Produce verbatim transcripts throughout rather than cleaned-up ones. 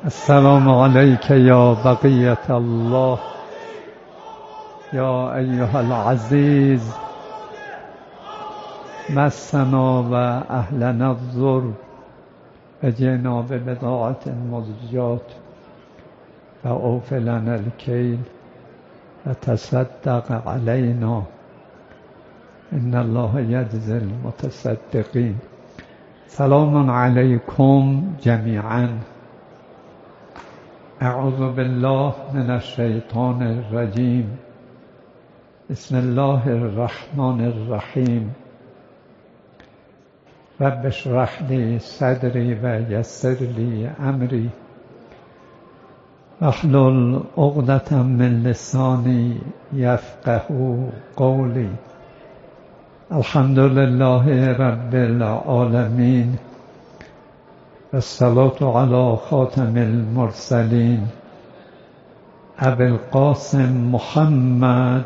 السلام عليك يا بقية الله يا أيها العزيز. مسنا وأهلنا الضر فجئنا ببضاعة مزجاة فأوف لنا الكيل وتصدق علينا إن الله يجزي المتصدقين. سلام عليكم جميعا. أعوذ بالله من الشيطان الرجيم. بسم الله الرحمن الرحيم. رب اشرح لي صدري ويسر لي أمري واحلل عقدة من لساني يفقه قولي. الحمد لله رب العالمين والصلاة على خاتم المرسلين أبي القاسم محمد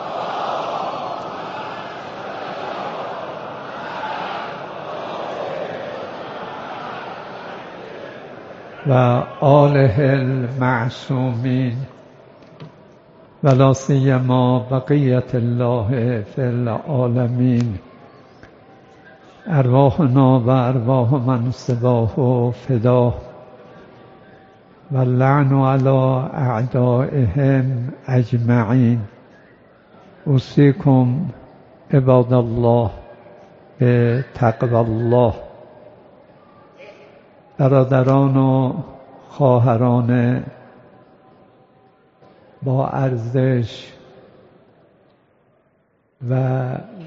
وآله المعصومين ولا سيما بقية الله في العالمين. ارواحنا و ارواح من سواه فداه واللعن على اعدائهم اجمعین. اوصیکم عباد الله به تقوی الله. برادران و خواهران با ارزش و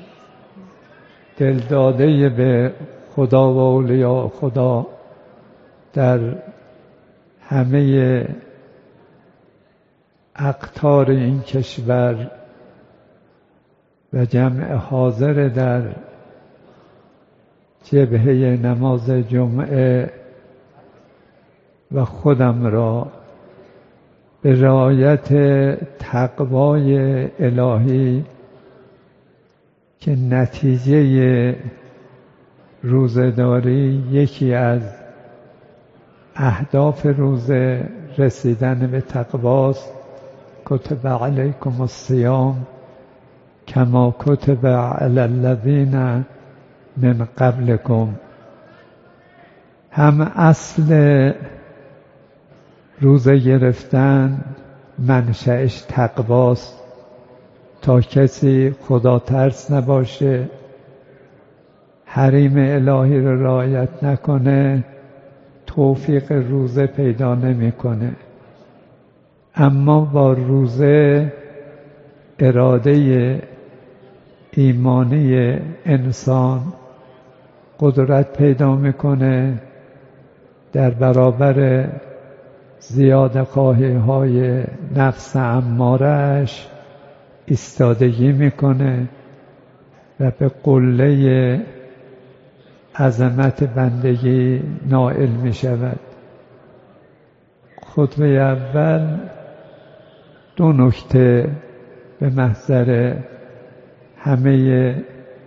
دلداده به خدا و اولیاء خدا در همه اقطار این کشور و جمع حاضر در جبهه نماز جمعه و خودم را به رعایت تقوای الهی که نتیجه روزه‌داری یکی از اهداف روزه رسیدن به تقواست. کتب علیکم الصیام کما کتب علی الذین من قبلکم. هم اصل روزه گرفتن منشأش تقواست تا کسی خدا ترس نباشه، حریم الهی رو رعایت نکنه، توفیق روزه پیدا نمیکنه. اما با روزه اراده ایمانی انسان قدرت پیدا میکنه در برابر زیاده خواهی های نفس اماره‌اش ایستادگی میکنه و به قله عظمت بندگی نائل میشود. خطبه اول دو نکته به محضر همه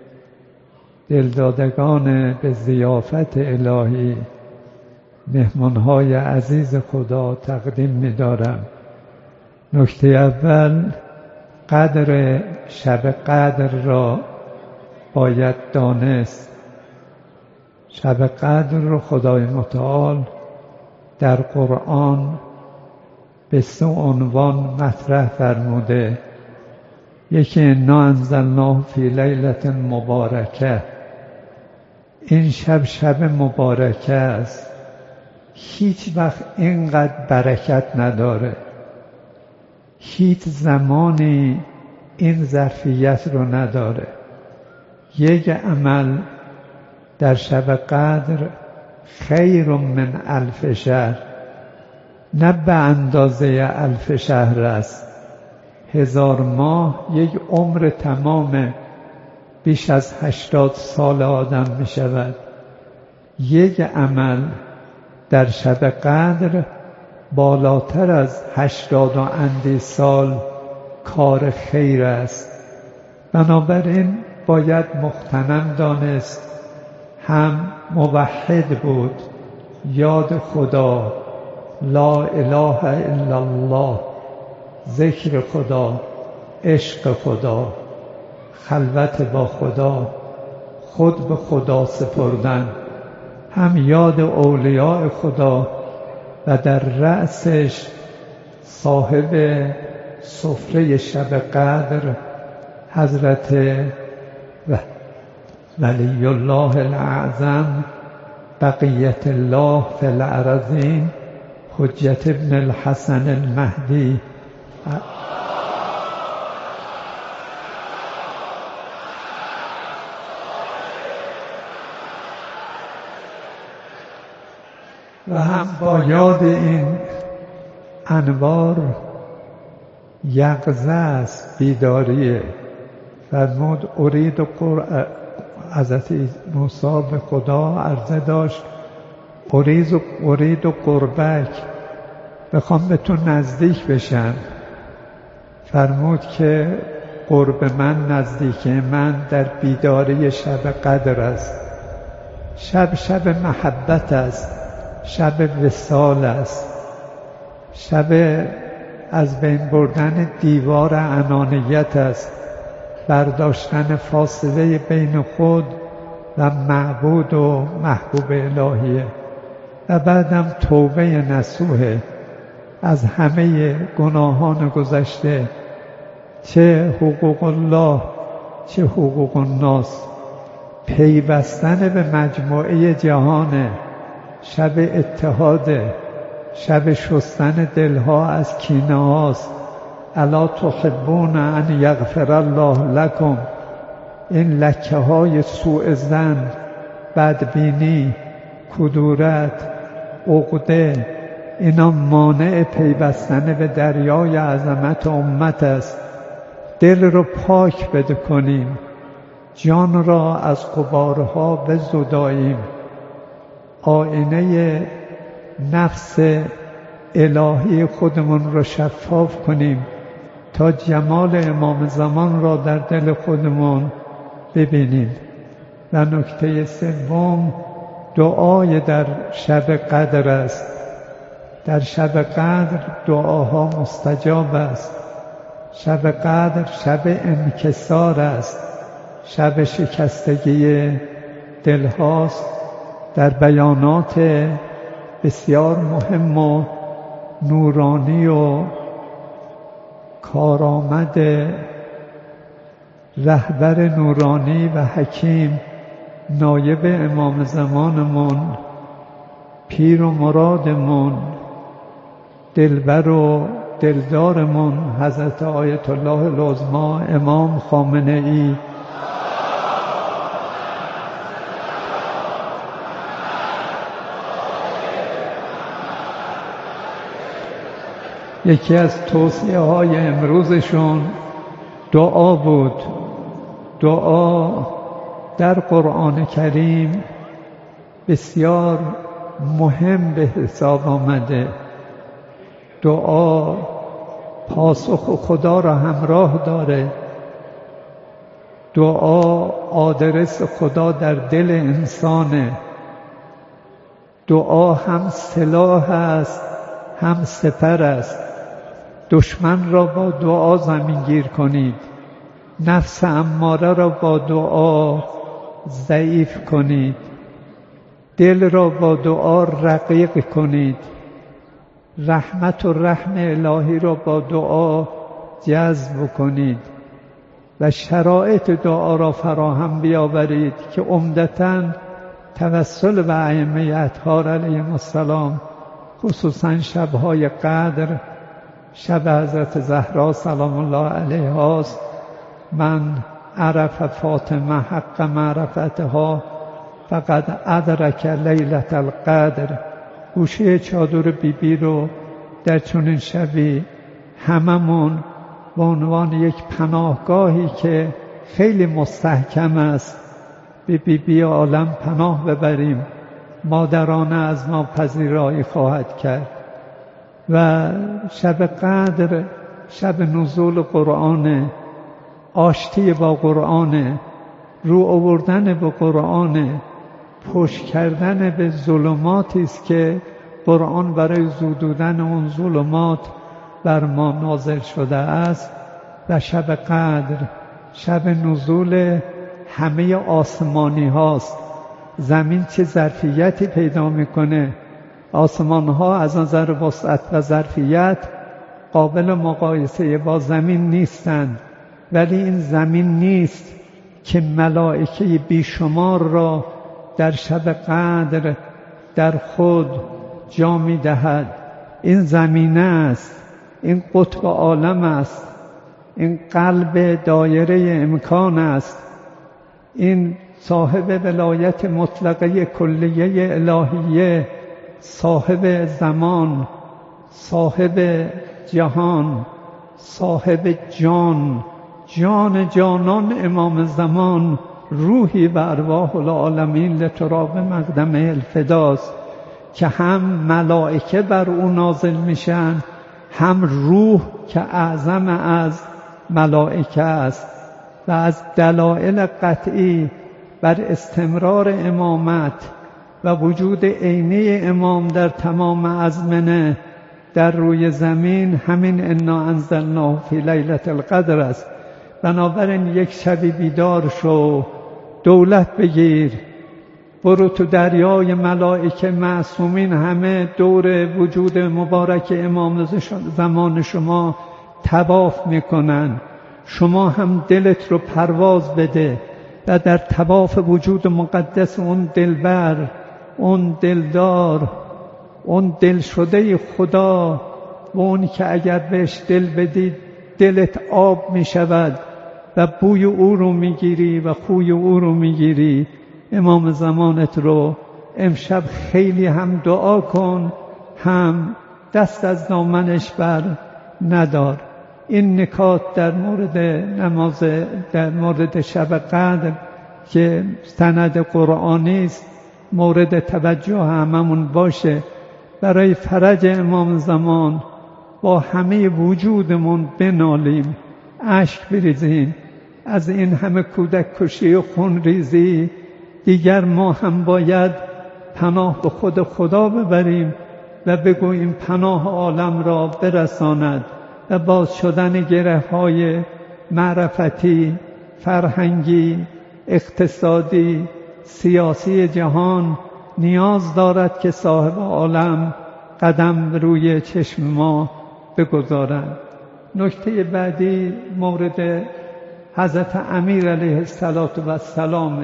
دلدادگان به ضیافت الهی مهمانهای عزیز خدا تقدیم می‌دارم. نکته اول، قدر شب قدر را باید دانست. شب قدر رو خدای متعال در قرآن به سه عنوان مطرح فرموده. یکی انا انزلناه فی لیلة مبارکه. این شب شب مبارکه است، هیچ وقت اینقدر برکت نداره، هیچ زمانی این ظرفیت رو نداره. یک عمل در شب قدر خیر من الف شهر، نه به اندازه الف شهر است. هزار ماه یک عمر تمام، بیش از هشتاد سال آدم می شود. یک عمل در شب قدر بالاتر از هشتاد و اندی سال کار خیر است. بنابراین باید مغتنم دانست، هم موحد بود، یاد خدا لا اله الا الله، ذکر خدا، عشق خدا، خلوت با خدا، خود به خدا سپردن، هم یاد اولیاء خدا و در رأسش صاحب سفره شب قدر حضرت ولی الله الاعظم بقیت الله فی الارضین حجت ابن الحسن المهدی. و هم با یاد این انوار یقظه است، بیداریه. فرمود ارید قرآن، حضرت موسی به خدا عرضه داشت ارید ارید قربک، بخوام به تو نزدیک بشم. فرمود که قرب من، نزدیک من در بیداری شب قدر است. شب شب محبت است، شب وصال است، شب از بین بردن دیوار انانیت است، برداشتن فاصله بین خود و معبود و محبوب الهیه. و بعدم توبه نصوحه از همه گناهان گذشته، چه حقوق الله چه حقوق الناس. پیوستن به مجموعه جهانه، شب اتحاده، شب شستن دلها از کینه هاست. الا تحبون ان یغفر الله لکم. این لکه های سوء ظن، بدبینی، کدورت، عقده، اینا مانع پیوستن به دریای عظمت امت است. دل رو پاک بده کنیم، جان را از غبارها بزداییم، آینه نفس الهی خودمون رو شفاف کنیم تا جمال امام زمان را در دل خودمون ببینیم. و نکته سوم دعای در شب قدر است. در شب قدر دعاها مستجاب است. شب قدر شب انکسار است، شب شکستگی دلهاست. در بیانات بسیار مهم و نورانی و کارآمد رهبر نورانی و حکیم، نایب امام زمانمون، پیر و مرادمون، دلبر و دلدارمون، حضرت آیت الله العظمی امام خامنه ای، یکی از توصیه های امروزشون دعا بود. دعا در قرآن کریم بسیار مهم به حساب آمده. دعا پاسخ خدا را همراه داره. دعا آدرس خدا در دل انسانه. دعا هم سلاح است هم سپر است. دشمن را با دعا زمینگیر کنید، نفس اماره را با دعا ضعیف کنید، دل را با دعا رقیق کنید، رحمت و رحم الهی را با دعا جذب کنید و شرایط دعا را فراهم بیاورید که عمدتاً توسل به ائمه اطهار علیهم السلام، خصوصاً شب‌های قدر، شب حضرت زهرا سلام الله علیها است. من عرف فاطمه حق معرفتها فقد ادرک لیلة القدر. گوشه چادر بیبی بی رو در چنین شبی هممون به عنوان یک پناهگاهی که خیلی مستحکم است به بیبی بی عالم پناه ببریم. مادرانه از ما پذیرایی خواهد کرد. و شب قدر شب نزول قرآن، آشتی با قرآن، رو آوردن به قرآن، پشت کردن به ظلماتی است که قرآن برای زدودن اون ظلمات بر ما نازل شده است و شب قدر شب نزول همه آسمانی هاست. زمین چه ظرفیتی پیدا میکنه، آسمان ها از نظر وسعت و ظرفیت قابل مقایسه با زمین نیستند، ولی این زمین نیست که ملائکه بیشمار را در شب قدر در خود جا می دهد. این زمینه است، این قطب عالم است، این قلب دایره امکان است، این صاحب ولایت مطلقه کلیه الهیه، صاحب زمان، صاحب جهان، صاحب جان، جان جانان امام زمان، روحی و ارواح العالمین لتراب مقدم الفداست که هم ملائکه بر او نازل میشن، هم روح که اعظم از ملائکه است. و از دلایل قطعی بر استمرار امامت و وجود عینی امام در تمام ازمنه در روی زمین همین انا انزلناه فی لیلة القدر است. بنابراین یک شبی بیدار شو، دولت بگیر، برو تو دریای ملائکه معصومین همه دور وجود مبارک امام زمان شما طواف میکنن، شما هم دلت رو پرواز بده و در طواف وجود مقدس اون دلبر، اون دلدار، اون دل شده خدا و اون که اگر بهش دل بدید دلت آب می شود و بوی او رو می گیری و خوی او رو می گیری. امام زمانت رو امشب خیلی هم دعا کن، هم دست از دامنش بر ندار. این نکات در مورد نماز، در مورد شب قدر که سند قرآنی است مورد توجه هممون باشه. برای فرج امام زمان با همه وجودمون بنالیم، اشک بریزیم از این همه کودک کشی و خون ریزی. دیگر ما هم باید پناه به خود خدا ببریم و بگوییم پناه عالم را برساند و باز شدن گره های معرفتی، فرهنگی، اقتصادی، سیاسی جهان نیاز دارد که صاحب عالم قدم روی چشم ما بگذارند. نکته بعدی مورد حضرت امیر علیه السلام.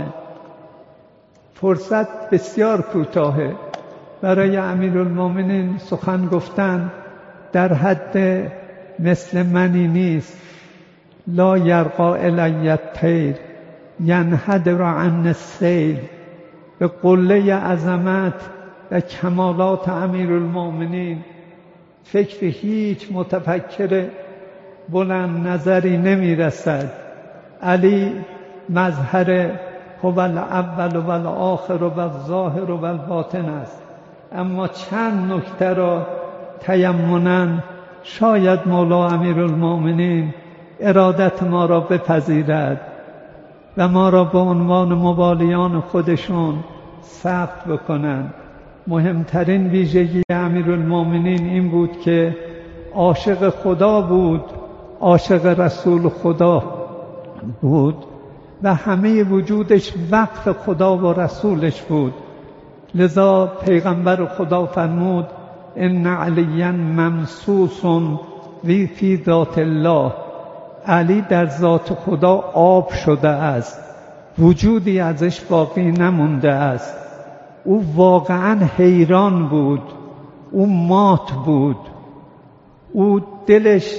فرصت بسیار کوتاهه برای امیرالمومنین سخن گفتن، در حد مثل منی نیست. لا یرقا الی الطیر ینحدر عن السیل. به قله عظمت و کمالات امیرالمومنین فکر هیچ متفکر بلند نظری نمی رسد. علی مظهر هو الاول و الاخر و الظاهر و الباطن است، اما چند نکته را تیمنا شاید مولا امیرالمومنین ارادت ما را بپذیرد و ما را به عنوان موالیان خودشون ثبت بکنند. مهمترین ویژگی امیرالمومنین این بود که عاشق خدا بود، عاشق رسول خدا بود و همه وجودش وقف خدا و رسولش بود. لذا پیغمبر خدا فرمود ان علیا ممسوس وی فی ذات الله. علی در ذات خدا آب شده است، وجودی ازش باقی نمونده است. او واقعا حیران بود، او مات بود، او دلش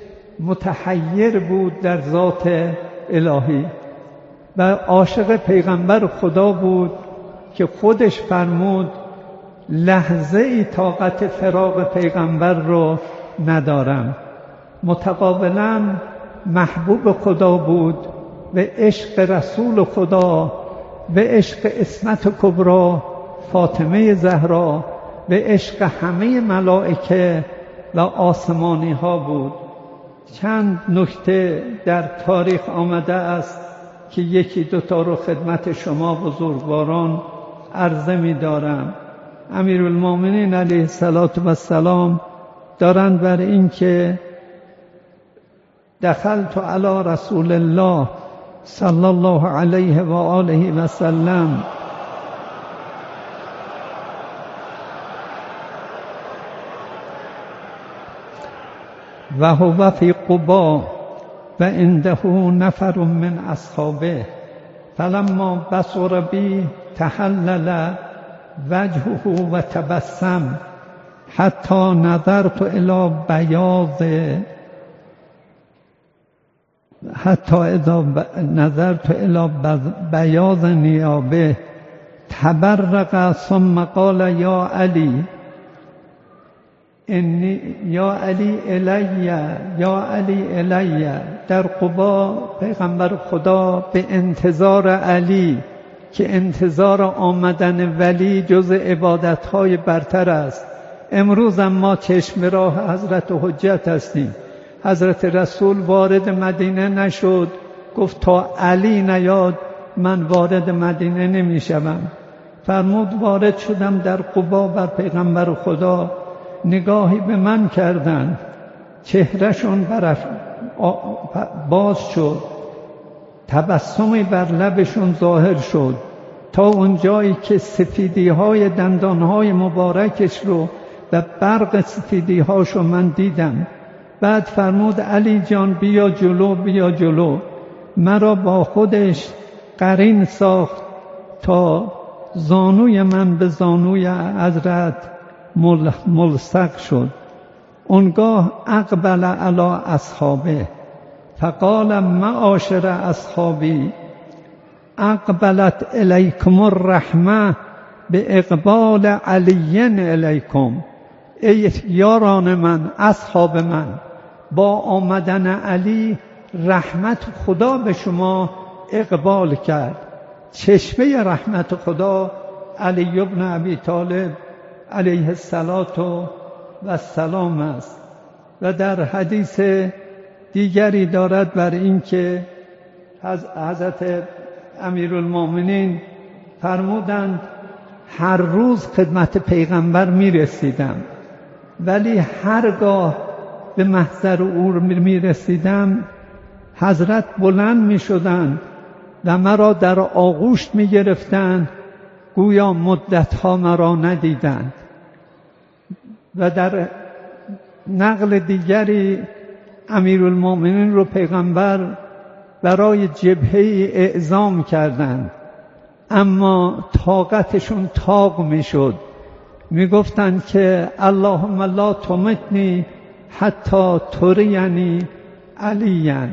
متحیر بود در ذات الهی و عاشق پیغمبر خدا بود که خودش فرمود لحظه ای طاقت فراق پیغمبر رو ندارم. متقابلا محبوب خدا بود و عشق رسول خدا و عشق عصمت کبری فاطمه زهرا و عشق همه ملائکه و آسمانی ها بود. چند نکته در تاریخ آمده است که یکی دوتا رو خدمت شما بزرگواران عرضه می دارم. امیرالمومنین علیه السلام دارند بر این که دخلت علی رسول الله صلی الله علیه و آله و سلم و هو فی قباء و عنده نفر من اصحابه فلما بصر بی تحلل وجهه و تبسم حتی نظرت الی بیاض حتی اذا نظرت الی بیاض نیابه تبرق ثم قال یا علی انی یا علی الی یا علی الی. در قبا پیغمبر خدا به انتظار علی که انتظار آمدن ولی جز عبادتهای برتر است. امروز ما چشم راه حضرت حجت هستیم. حضرت رسول وارد مدینه نشد، گفت تا علی نیاد من وارد مدینه نمی شوم. فرمود وارد شدم در قبا بر پیغمبر خدا، نگاهی به من کردند، چهرهشون برف باز شد، تبسمی بر لبشون ظاهر شد تا اون جایی که سفیدی های دندان های مبارکش رو و برق سفیدی هاشو من دیدم. بعد فرمود علی جان بیا جلو بیا جلو. مرا با خودش قرین ساخت تا زانوی من به زانوی حضرت ملصق شد. اونگاه اقبل علی اصحابه فقال معاشر اصحابی اقبلت الیکم الرحمه به اقبال علی الیکم. ای یاران من، اصحاب من، با آمدن علی رحمت خدا به شما اقبال کرد. چشمه رحمت خدا علی ابن ابی طالب علیه السلام است. و در حدیث دیگری دارد بر این که حضرت امیرالمومنین فرمودند هر روز خدمت پیغمبر می رسیدم، ولی هرگاه به محضر او می رسیدم حضرت بلند می شدند و مرا در آغوش می گرفتند گویا مدتها مرا ندیدند. و در نقل دیگری امیرالمومنین رو پیغمبر برای جبهه اعزام کردند، اما طاقتشون طاق می شد. می گفتند که اللهم لا تمتنی حتی ترینی علیاً.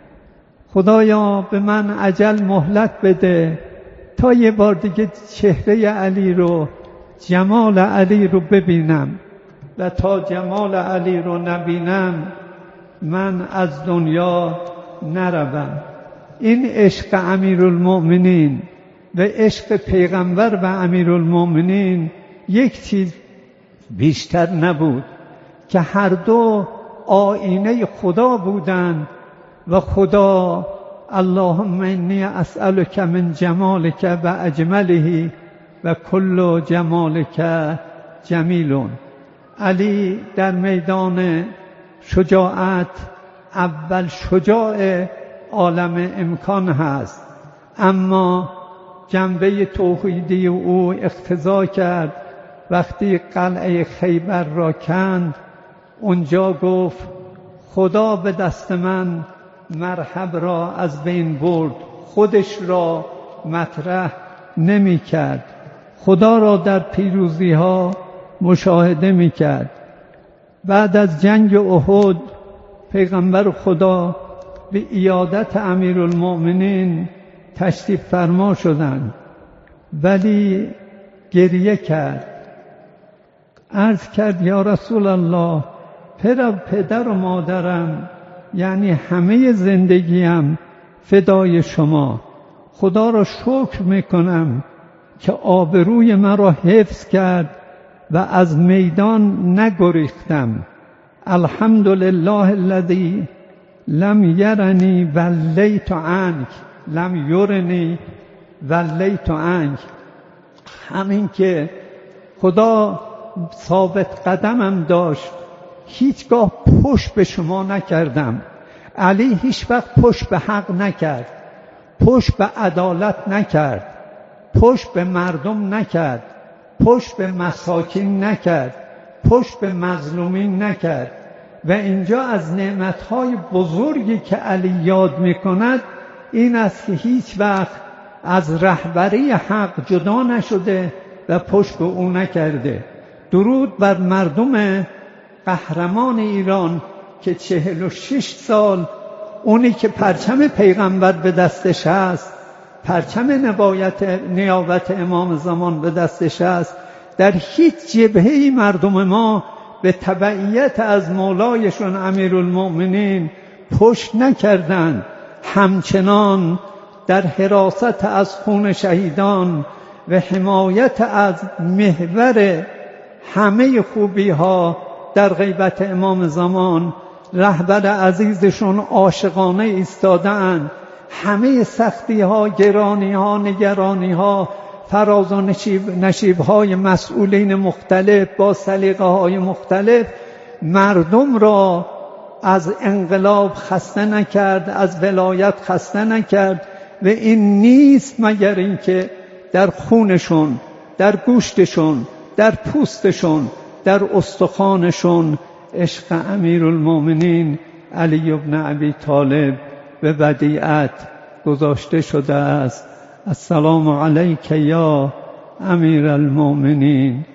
خدایا به من عجل مهلت بده تا یه بار دیگه چهره علی رو، جمال علی رو ببینم، و تا جمال علی رو نبینم من از دنیا نروم. این عشق امیرالمومنین و عشق پیغمبر و امیرالمومنین یک چیز بیشتر نبود که هر دو آینه خدا بودند و خدا اللهم انی اسألک من جمالک و اجمله و کل جمالک جمیلون. علی در میدان شجاعت اول شجاع عالم امکان هست، اما جنبه توحیدی او اقتضا کرد وقتی قلعه خیبر را کند، اونجا گفت خدا به دست من مرحب را از بین برد، خودش را مطرح نمی کرد، خدا را در پیروزی ها مشاهده می کرد. بعد از جنگ احد پیغمبر خدا به عیادت امیرالمومنین تشریف فرما شدند، ولی گریه کرد، عرض کرد یا رسول الله پدر و مادرم یعنی همه زندگیم فدای شما، خدا را شکر میکنم که آبروی مرا حفظ کرد و از میدان نگریختم. الحمدلله الذی لم یرنی ولیت عنک لم یرنی ولیت عنک. همین که خدا ثابت قدمم داشت، هیچگاه پشت به شما نکردم. علی هیچ وقت پشت به حق نکرد، پشت به عدالت نکرد، پشت به مردم نکرد، پشت به مساکین نکرد، پشت به مظلومین نکرد. و اینجا از نعمتهای بزرگی که علی یاد میکند این است که هیچ وقت از رهبری حق جدا نشده و پشت به او نکرده. درود بر مردم قهرمان ایران که چهل و شش سال اونی که پرچم پیغمبر به دستش هست، پرچم نبایت نیابت امام زمان به دستش هست، در هیچ جبهه‌ای مردم ما به تبعیت از مولایشون امیرالمؤمنین پشت نکردند. همچنان در حراست از خون شهیدان و حمایت از محور همه خوبی ها در غیبت امام زمان رهبر عزیزشون عاشقانه ایستادند. همه سختی ها، گرانی ها، نگرانی ها، فراز و نشیب, نشیب های مسئولین مختلف با سلیقه های مختلف مردم را از انقلاب خسته نکرد، از ولایت خسته نکرد. و این نیست مگر اینکه در خونشون، در گوشتشون، در پوستشون، در استخوانشون عشق امیرالمؤمنین علی بن ابی طالب به ودیعت گذاشته شده است. السلام علیک یا امیرالمؤمنین.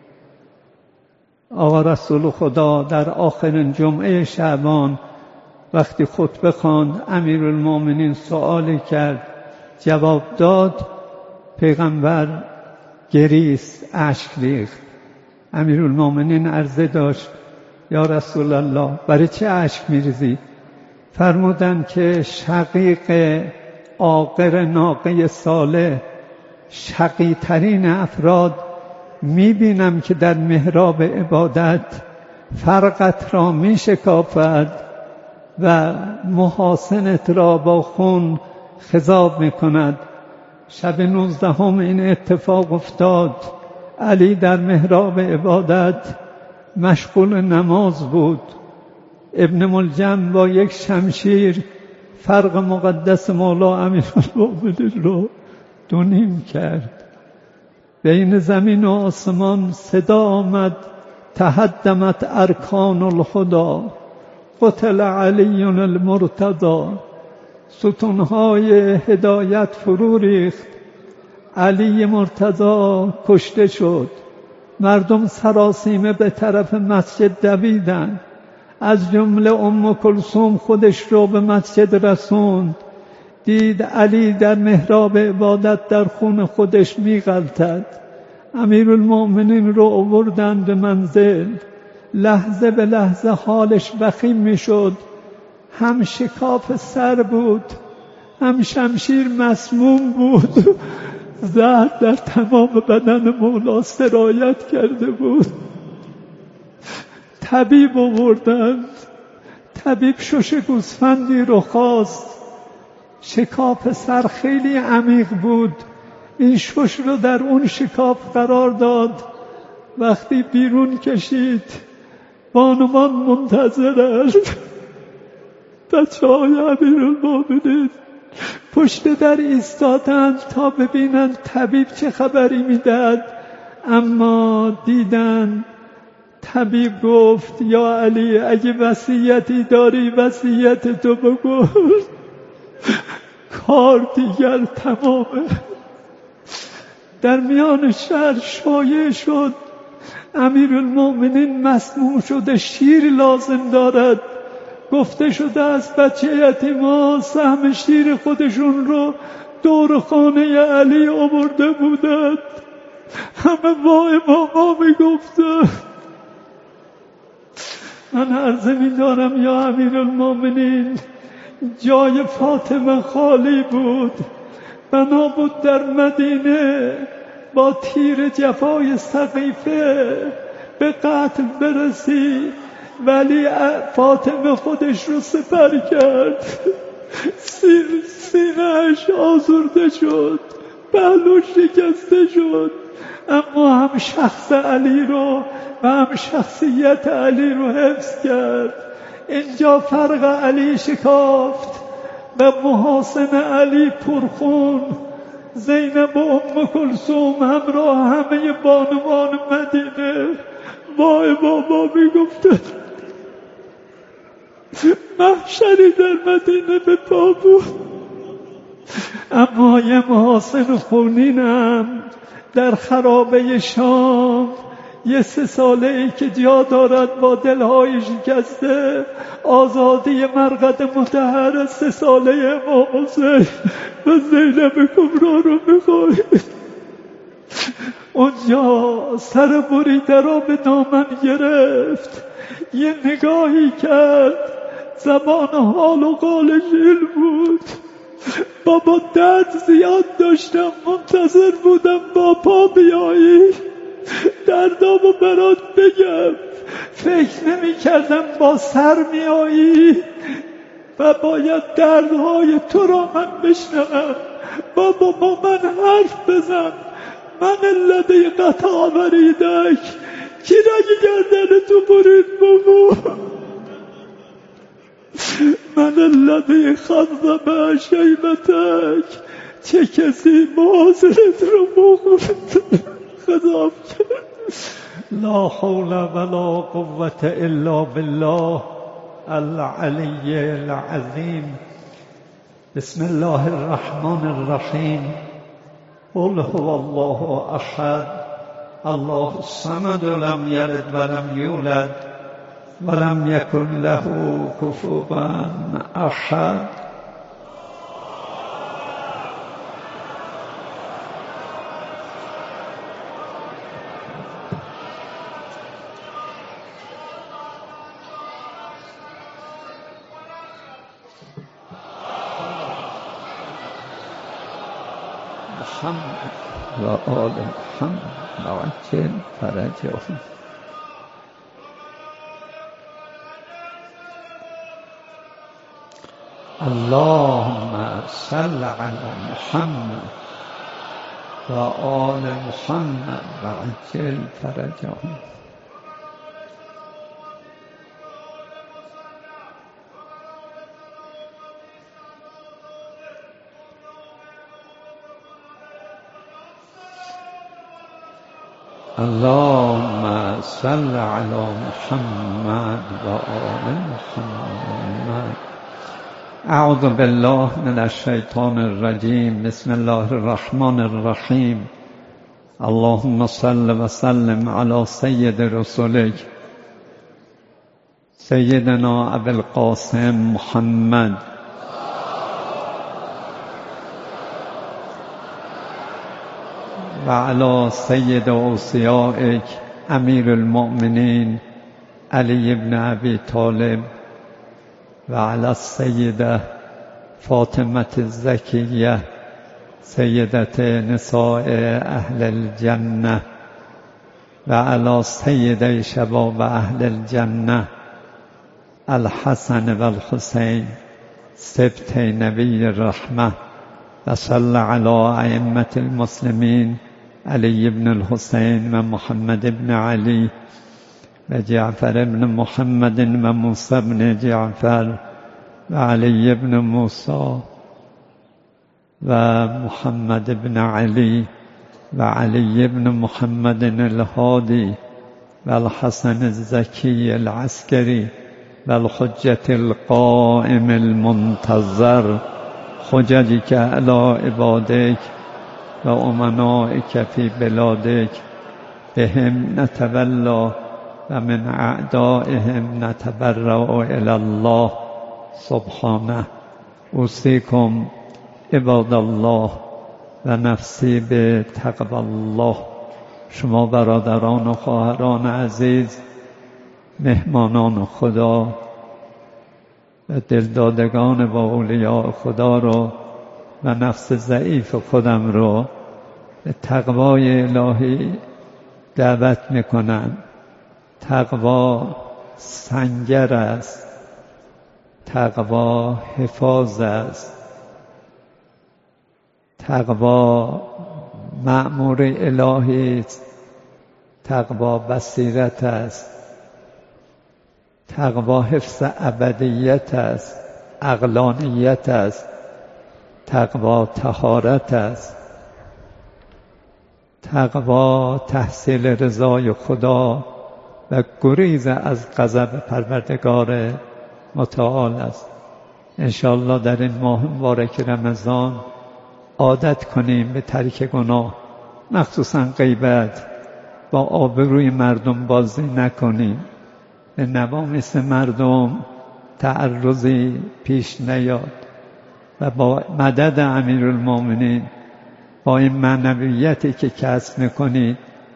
آقا رسول خدا در آخرین جمعه شعبان وقتی خطبه خواند امیرالمؤمنین سوالی کرد، جواب داد، پیغمبر گریست، اشک ریخت. امیرالمؤمنین عرضه داشت یا رسول الله برای چه اشک میریزی؟ فرمودند که شقیق عاقر ناقه صالح، شقی ترین افراد میبینم که در محراب عبادت فرقت را میشکافد و محاسنت را با خون خضاب میکند. شب نوزدهم این اتفاق افتاد. علی در محراب عبادت مشغول نماز بود. ابن ملجم با یک شمشیر فرق مقدس مولا امیرالمؤمنین رو دو نیم کرد. بین زمین و آسمان صدا آمد تهدمت ارکان الهدی قتل علی المرتضی. ستونهای هدایت فرو ریخت، علی مرتضی کشته شد. مردم سراسیمه به طرف مسجد دویدند، از جمله ام کلثوم خودش رو به مسجد رسوند. دید علی در محراب عبادت در خون خودش میغلطد. امیرالمؤمنین رو آوردند به منزل. لحظه به لحظه حالش وخیم میشد. هم شکاف سر بود، هم شمشیر مسموم بود. زهر در تمام بدن مولا سرایت کرده بود. طبیب آوردند. طبیب شش گوسفندی رو خواست. شکاف سر خیلی عمیق بود. این شش رو در اون شکاف قرار داد. وقتی بیرون کشید بانوان منتظرند. بچه های امیرالمؤمنین پشت در ایستادند تا ببینند طبیب چه خبری میدهد. اما دیدند طبیب گفت یا علی اگه وصیتی داری وصیت تو بگو، کار دیگر تمامه. در میان شهر شایع شد امیرالمؤمنین مسموم شده، شیر لازم دارد. گفته شده از بچه یتیما سهم شیر خودشون رو دور خانه علی آورده بودند. همه وای ماما میگفتن. من عرضه می‌دارم یا امیرالمؤمنین جای فاطمه خالی بود. بنا بود در مدینه با تیر جفای سقیفه به قتل برسی، ولی فاطمه خودش رو سپر کرد. سینه‌اش آزرده شد، پهلوش شکسته شد. اما هم شخص علی رو و هم شخصیت علی رو حفظ کرد. اینجا فرق علی شکافت و محاسن علی پرخون. زینب و ام کلثوم همراه همه بانوان مدینه وای بابا میگفتن محشری در مدینه به پا بود. اما یه محاسن خونینم در خرابه شام، یه سه ساله ای که جا دارد با دلهای شکسته، آزادی مرقد مطهر سه ساله امام حسین و زینب کبرا رو میخواهید. اونجا سر بریده را به دامن گرفت، یه نگاهی کرد، زبان حال و قالش این بود: بابا درد زیاد داشتم، منتظر بودم با پا بیایی دردامو برات بگم، فکر نمی کردم با سر میایی و باید دردهای تو را من بشنوم. بابا با من حرف بزن. من الذی قطع وریدک، کی رگی گردن تو برید بابا؟ من الذی خضب شیبتک، چه کسی معاصرت رو بخورد خضاب کرد. لا حول ولا قوة الا بالله العلی العظیم. بسم الله الرحمن الرحیم. قل هو الله احد الله الصمد لم یلد ولم یولد ولم یکن له کفوا احد. محمد و آل محمد عجل فرجهم. اللهم صل على محمد و آل محمد وعجل فرجهم. اللهم صل على محمد و آل محمد. اعوذ بالله من الشیطان الرجیم. بسم الله الرحمن الرحیم. اللهم صل و سلم على سید رسولک سیدنا ابی القاسم محمد و علی سید اوصیائک امیر المؤمنین علی بن ابی طالب و علی السیده فاطمه الزکیه سیدت نساء اهل الجنه و علی سیده شباب اهل الجنه الحسن و الحسین سبطی نبی الرحمه و صل علی ائمه المسلمین علی بن الحسین و محمد بن علی و جعفر بن محمد و موسی بن جعفر و علی بن موسی و محمد بن علی و علی بن محمد الهادی و الحسن الزکی العسکری و الحجة القائم المنتظر حججك على عبادك و امنائك في بلادك بهم نتولى و من اعدائهم نتبرأ الى الله سبحانه. اوصیکم عباد الله و نفسی به تقوی الله. شما برادران و خواهران عزیز، مهمانان خدا و دلدادگان با اولیاء خدا رو و نفس ضعیف خودم رو به تقوای الهی دعوت میکنم. تقوا سنگر است، تقوا حفاظ است، تقوا مأمور الهی است، تقوا بصیرت است، تقوا حفظ ابدیت است، عقلانیت است، تقوا طهارت است، تقوا تحصیل رضای خدا و گریز از غضب پروردگار متعال است. انشاءالله در این ماه مبارک رمضان عادت کنیم به ترک گناه، مخصوصا غیبت، با آبروی مردم بازی نکنیم، به نوامس مردم تعرضی پیش نیاد و با مدد امیرالمومنین، با این معنویتی که کسب میکنید،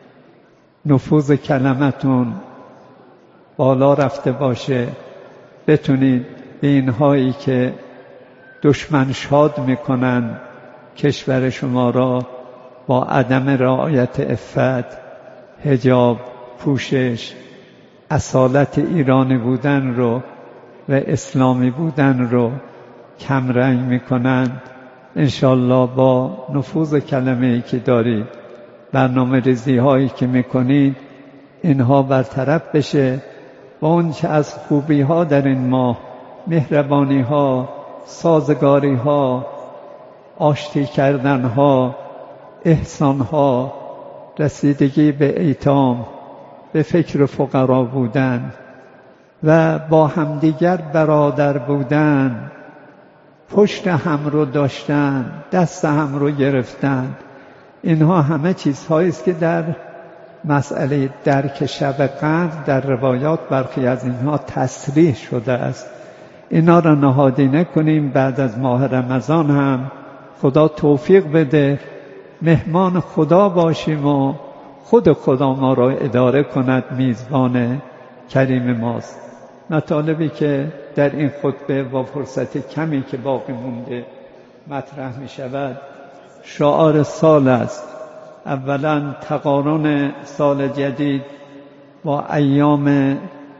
نفوذ کلمتون بالا رفته باشه، بتونید به اینهایی که دشمن شاد میکنن کشور شما را با عدم رعایت عفت، حجاب، پوشش، اصالت ایرانی بودن رو و اسلامی بودن رو کمرنگ میکنند، انشالله با نفوذ کلمه‌ای که دارید، برنامه ریزی هایی که میکنید، اینها برطرف بشه و اون چه از خوبی ها در این ماه، مهربانی ها، سازگاری ها، آشتی کردن ها، احسان ها، رسیدگی به ایتام، به فکر فقرا بودن و با همدیگر برادر بودن، پشت هم رو داشتن، دست هم رو گرفتن، اینها همه چیزهایی است که در مسئله درک شب قدر در روایات برخی از اینها تصریح شده است. اینا را نهادینه کنیم. بعد از ماه رمضان هم خدا توفیق بده مهمان خدا باشیم و خود خدا ما را اداره کند، میزبان کریم ماست. مطالبی که در این خطبه با فرصت کمی که باقی مونده مطرح می شود، شعار سال است. اولا تقارن سال جدید با ایام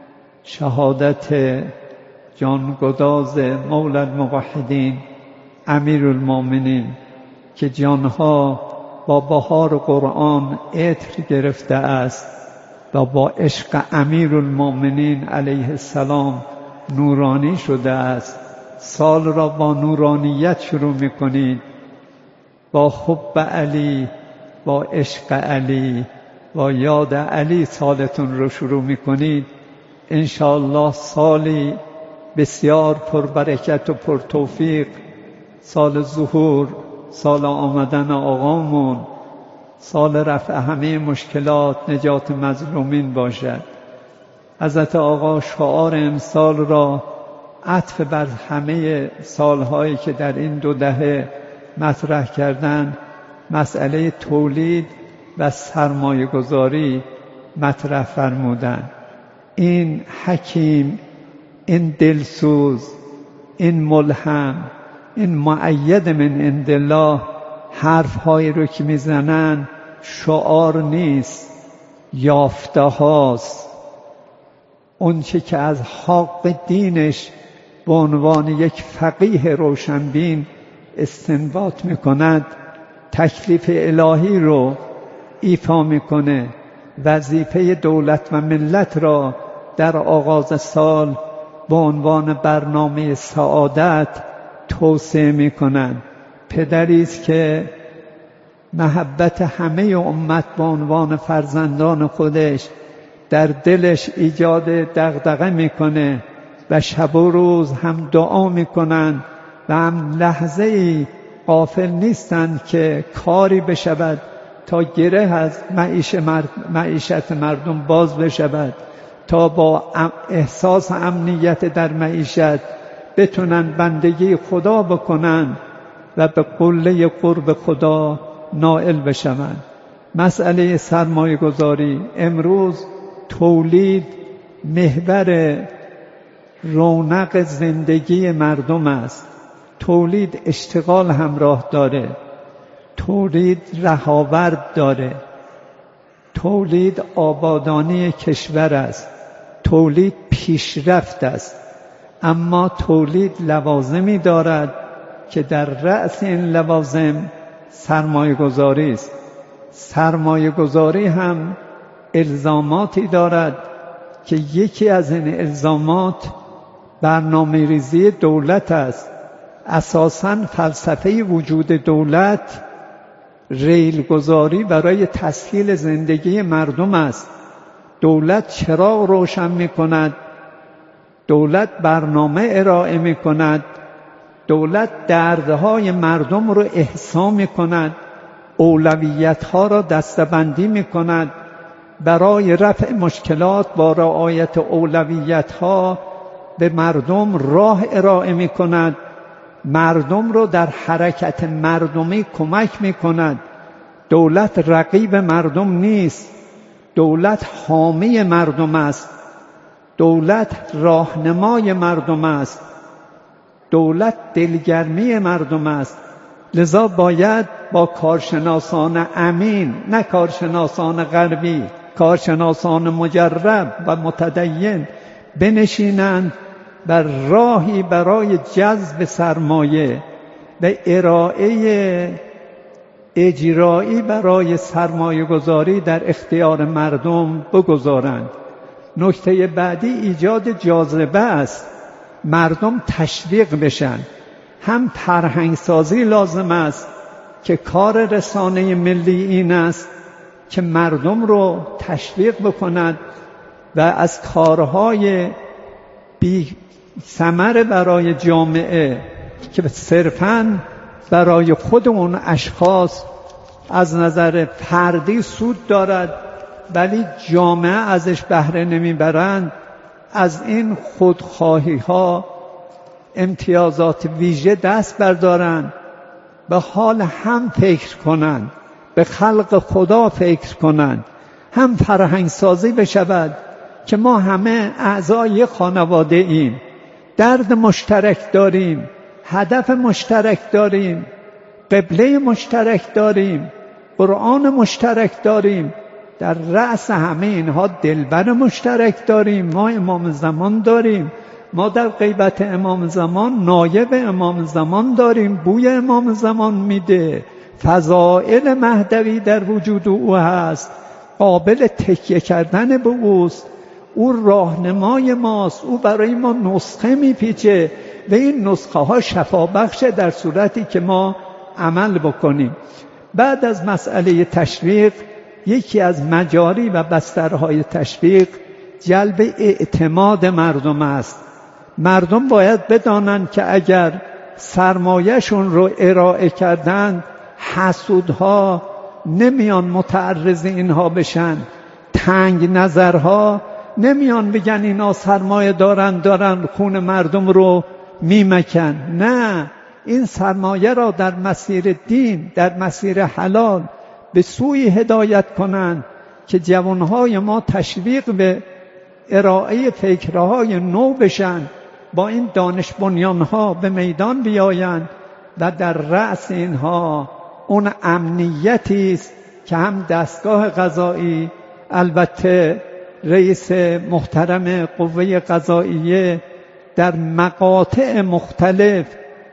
شهادت جانگداز مولا الموحدین امیرالمومنین که جانها با بهار قرآن عطر گرفته است و با عشق امیرالمومنین علیه السلام نورانی شده است. سال را با نورانیت شروع می‌کنید، با حب علی، با عشق علی، با یاد علی سالتون رو شروع می‌کنید. انشاءالله سالی بسیار پربرکت و پرتوفیق، سال ظهور، سال آمدن آقامون، سال رفع همه مشکلات، نجات مظلومین باشد. حضرت آقا شعار امسال را عطف بر همه سالهایی که در این دو دهه مطرح کردند، مسئله تولید و سرمایه گذاری مطرح فرمودند. این حکیم، این دلسوز، این ملهم، این مؤید من عند الله حرفهایی رو که میزنن شعار نیست، یافته هاست. اون چه که از حق دینش به عنوان یک فقیه روشنبین استنباط میکند، تکلیف الهی رو ایفا میکنه، وظیفه دولت و ملت را در آغاز سال به عنوان برنامه سعادت توصیه میکنند. پدری است که محبت همه امت به عنوان فرزندان خودش در دلش ایجاد دغدغه میکنه و شب و روز هم دعا میکنند و هم لحظه ای غافل نیستند که کاری بشود تا گره از معیشت مردم باز بشود، تا با احساس امنیت در معیشت بتونن بندگی خدا بکنن و به قله قرب خدا نائل بشوند. مسئله سرمایه گذاری امروز تولید محور رونق زندگی مردم است. تولید اشتغال همراه داره، تولید رهاورد داره، تولید آبادانی کشور است، تولید پیشرفت است. اما تولید لوازمی دارد که در رأس این لوازم سرمایه گذاری است. سرمایه گذاری هم الزاماتی دارد که یکی از این الزامات برنامه ریزی دولت است. اساساً فلسفه وجود دولت ریل گذاری برای تسهیل زندگی مردم است. دولت چراغ روشن می کند، دولت برنامه ارائه می کند، دولت دردهای مردم رو احسا می کند، اولویت‌ها را دسته‌بندی می کند، برای رفع مشکلات با رعایت اولویت‌ها به مردم راه ارائه می کند، مردم رو در حرکت مردمی کمک می کند. دولت رقیب مردم نیست، دولت حامی مردم است، دولت راهنمای مردم است، دولت دلگرمی مردم است. لذا باید با کارشناسان امین، نه کارشناسان غربی، کارشناسان مجرب و متدین بنشینند بر راهی برای جذب سرمایه و ارائه اجرایی برای سرمایه گذاری در اختیار مردم بگذارند. نکته بعدی ایجاد جاذبه است. مردم تشویق بشن. هم فرهنگسازی لازم است که کار رسانه ملی این است که مردم رو تشویق بکند و از کارهای بی ثمر برای جامعه که صرفاً برای خود اون اشخاص از نظر فردی سود دارد ولی جامعه ازش بهره نمیبرند، از این خودخواهی ها امتیازات ویژه دست بردارند، به حال هم فکر کنند، به خلق خدا فکر کنند، هم فرهنگ سازی بشود که ما همه اعضای خانواده ایم، درد مشترک داریم، هدف مشترک داریم، قبله مشترک داریم، قرآن مشترک داریم، در رأس همه اینها دلبر مشترک داریم. ما امام زمان داریم، ما در غیبت امام زمان نایب امام زمان داریم، بوی امام زمان میده، فضائل مهدوی در وجود او هست، قابل تکیه کردن به اوست، او راهنمای ماست، او برای ما نسخه میپیچه و این نسخه ها شفا بخشه در صورتی که ما عمل بکنیم. بعد از مسئله تشویق، یکی از مجاری و بسترهای تشویق جلب اعتماد مردم است. مردم باید بدانند که اگر سرمایه‌شون رو ارائه کردن، حسودها نمیان متعرض اینها بشن، تنگ نظرها نمیان بگن اینا سرمایه دارن دارن خون مردم رو میمکن. نه، این سرمایه را در مسیر دین، در مسیر حلال به سوی هدایت کنند که جوانهای ما تشویق به ارائه فکرهای نو بشن، با این دانش بنیانها به میدان بیایند و در رأس اینها اون امنیتی است که هم دستگاه قضایی، البته رئیس محترم قوه قضاییه در مقاطع مختلف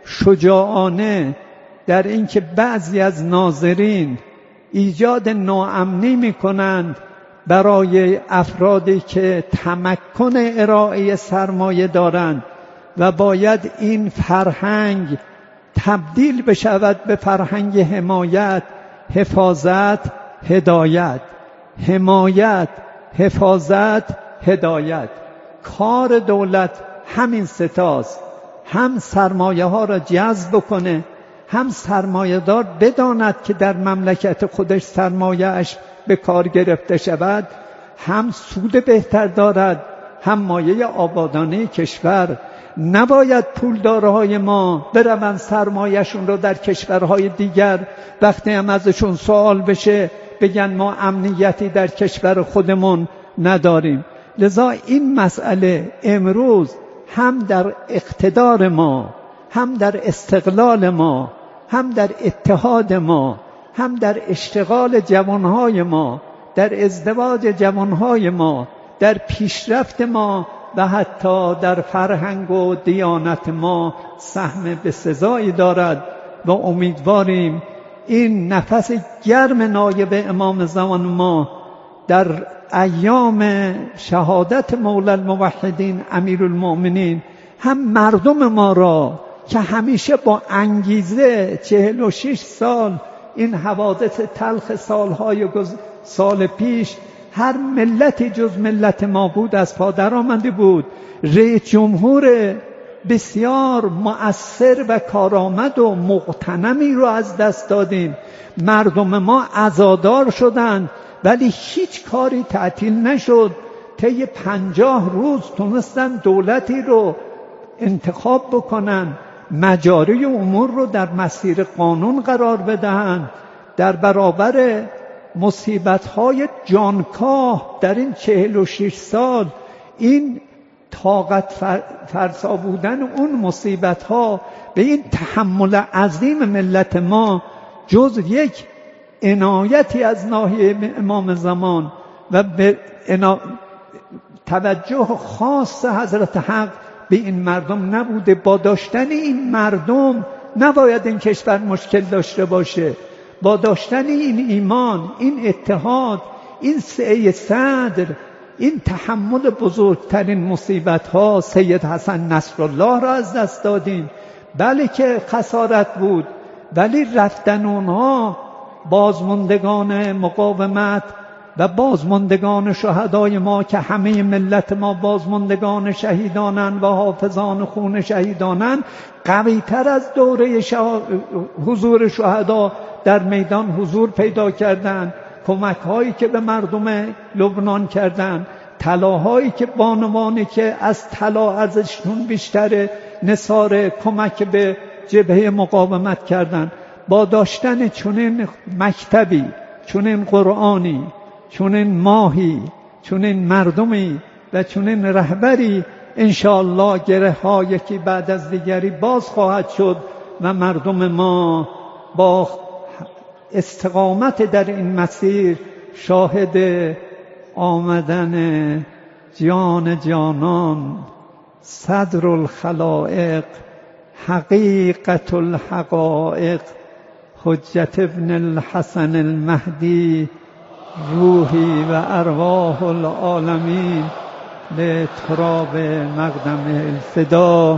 شجاعانه در اینکه بعضی از ناظرین ایجاد ناامنی میکنند برای افرادی که تمکن ارائه سرمایه دارند و باید این فرهنگ تبدیل بشود به فرهنگ حمایت، حفاظت، هدایت، حمایت، حفاظت، هدایت. کار دولت همین ستاست، هم سرمایه ها را جذب کنه، هم سرمایه دار بداند که در مملکت خودش سرمایه اش به کار گرفته شود، هم سود بهتر دارد، هم مایه آبادانی کشور. نباید پولدارهای ما بروند سرمایه‌شون رو در کشورهای دیگر وقتی هم ازشون سوال بشه بگن ما امنیتی در کشور خودمون نداریم. لذا این مسئله امروز هم در اقتدار ما، هم در استقلال ما، هم در اتحاد ما، هم در اشتغال جوانهای ما، در ازدواج جوانهای ما، در پیشرفت ما و حتی در فرهنگ و دیانت ما سهم بسزایی دارد و امیدواریم این نفس گرم نایب امام زمان ما در ایام شهادت مولا الموحدین امیرالمؤمنین هم مردم ما را که همیشه با انگیزه چهل و شش سال این حوادث تلخ سالهای سال پیش هر ملتی جز ملت ما بود از پادر آمده بود. رئیس جمهور بسیار مؤثر و کارآمد و مغتنمی رو از دست دادیم. مردم ما عزادار شدند ولی هیچ کاری تعطیل نشد. طی پنجاه روز تونستن دولتی رو انتخاب بکنن، مجاری امور رو در مسیر قانون قرار بدهند. در برابر مصیبت‌های جانکاه در این چهل و شش سال، این طاقت فرسا بودن اون مصیبت‌ها به این تحمل عظیم ملت ما جز یک عنایتی از ناحیه امام زمان و به توجه خاص حضرت حق به این مردم نبوده. با داشتن این مردم نباید این کشور مشکل داشته باشه. با داشتن این ایمان، این اتحاد، این سعی صدر، این تحمل بزرگترین مصیبت ها، سید حسن نصرالله را از دست دادیم. بله که خسارت بود، ولی رفتن اونها بازماندگان مقاومت و بازماندگان شهدای ما که همه ملت ما بازماندگان شهیدانند و حافظان خون شهیدانند، قوی تر از دوره شا... حضور شهدا در میدان حضور پیدا کردند. کمک هایی که به مردم لبنان کردند، طلاهایی که بانوانی که از طلا ارزششون بیشتر نثار کمک به جبهه مقاومت کردند. با داشتن چنین مکتبی، چنین قرآنی، چنین ماهی، چنین مردمی و چنین رهبری، انشاءالله گره ها یکی بعد از دیگری باز خواهد شد و مردم ما با استقامت در این مسیر شاهد آمدن جان جانان، صدر الخلائق، حقیقت الحقائق، حجت ابن الحسن المهدی، روحی و ارواح العالمین به تراب مقدم الفدا،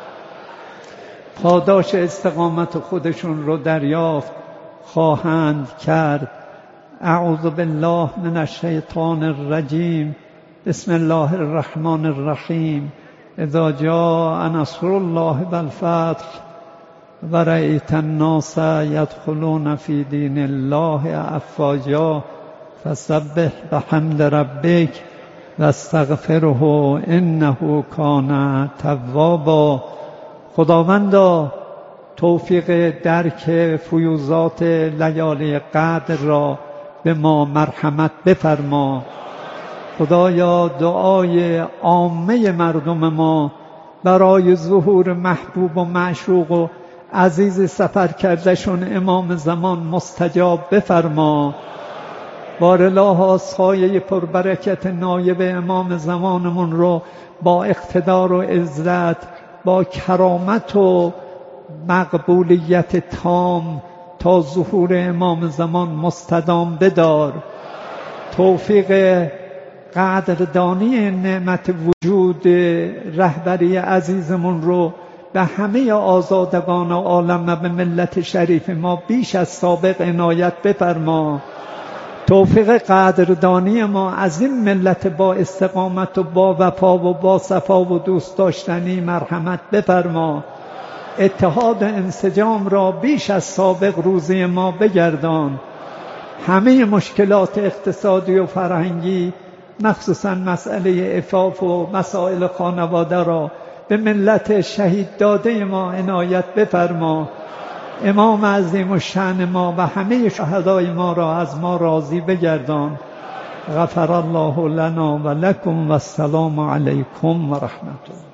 پاداش استقامت خودشون رو دریافت خواهند کرد. اعوذ بالله من الشیطان الرجیم. بسم الله الرحمن الرحیم. اذا جاء نصر الله والفتح و رأیت الناس یدخلون فی دین الله افواجا فسبح بحمد ربک و استغفره انه کان توابا. خداوندا توفیق درک فیوزات لیالی قدر را به ما مرحمت بفرما. خدایا دعای عامه مردم ما برای ظهور محبوب و معشوق و عزیز سفر کردشون امام زمان مستجاب بفرما. بارالله سایه پربرکت نایب امام زمانمون رو با اقتدار و عزت، با کرامت و مقبولیت تام تا ظهور امام زمان مستدام بدار. توفیق قدردانی نعمت وجود رهبری عزیزمون رو به همه آزادگان عالم و به ملت شریف ما بیش از سابق عنایت بفرما. توفیق قدردانی ما از این ملت با استقامت و با وفا و با صفا و دوست داشتنی مرحمت بفرما. اتحاد و انسجام را بیش از سابق روزی ما بگردان. همه مشکلات اقتصادی و فرهنگی، مخصوصا مسئله عفاف و مسائل خانواده را به ملت شهید داده ما عنایت بفرما. امام عظیم و شأن ما و همه شهدای ما را از ما راضی بگردان. غفر الله لنا و لکم و السلام علیکم و رحمت الله.